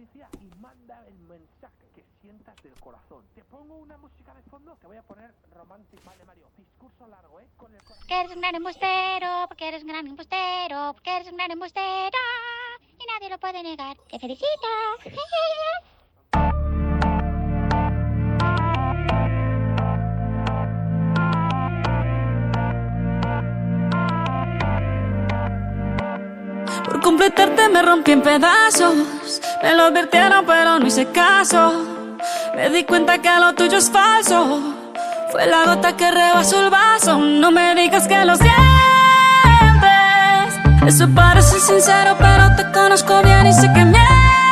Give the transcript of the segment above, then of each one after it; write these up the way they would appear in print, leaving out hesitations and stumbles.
felicidad y manda el mensaje que sientas del corazón. Te pongo una música de fondo, te voy a poner romántico. Vale, Mario, discurso largo, con el corazón. Porque eres un gran embustero, porque eres un gran embustero, porque eres un gran embustero y nadie lo puede negar. ¡Te felicito! Por completarte me rompí en pedazos. Me lo advirtieron pero no hice caso. Me di cuenta que lo tuyo es falso. Fue la gota que rebasó el vaso. No me digas que lo sientes. Eso parece sincero pero te conozco bien y sé que mientes.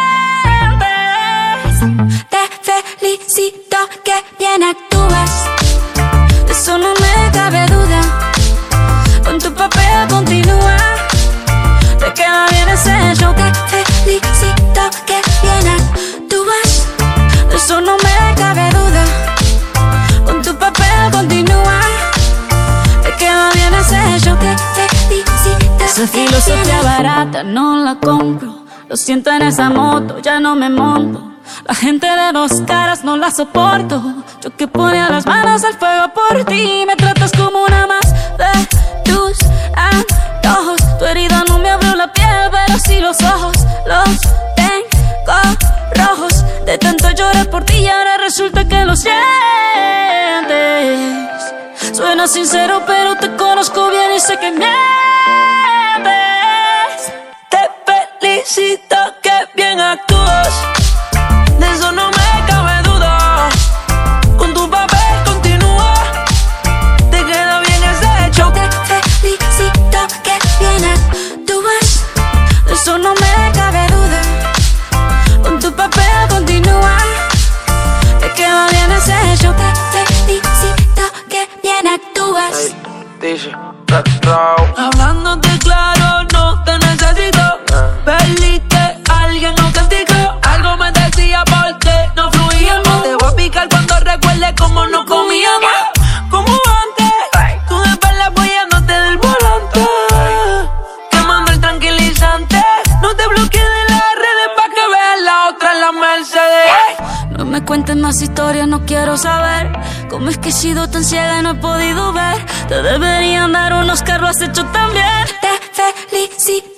Te felicito que bien actúas. De eso no me cabe duda. Con tu papel continúa. Te queda bien ese show. Te felicito que bien actúas. De eso no me cabe duda. Con tu papel continúa. Te queda bien ese show. Te felicito. Esa filosofía barata no la compro. Lo siento en esa moto, ya no me monto. La gente de dos caras no la soporto. Yo que ponía las manos al fuego por ti. Me tratas como una más de tus antojos. Tu herida no me abrió la piel, pero sí los ojos. Los tengo rojos. De tanto llorar por ti y ahora resulta que lo sientes. Suena sincero pero te conozco bien y sé que mientes. Te felicito que bien actúas. De eso no me cabe duda. Con tu papel continúa. Te queda bien ese show. Te felicito que bien actúas. De eso no me cabe duda. Con tu papel continúa. Te queda bien ese show. Te felicito que bien actúas. Hey, dice, hablándote claro, no te necesito. Perdiste, alguien no castigó. Algo me decía porque no fluíamos. Te voy a picar cuando recuerde cómo no comíamos. Como antes, tú de espalda apoyándote del volante. Quemando el tranquilizante. No te bloquees de las redes pa' que veas la otra en la Mercedes. No me cuentes más historias, no quiero saber. ¿Cómo es que he sido tan ciega y no he podido ver? Te deberían dar unos Oscar, lo has hecho tan bien. Te felicito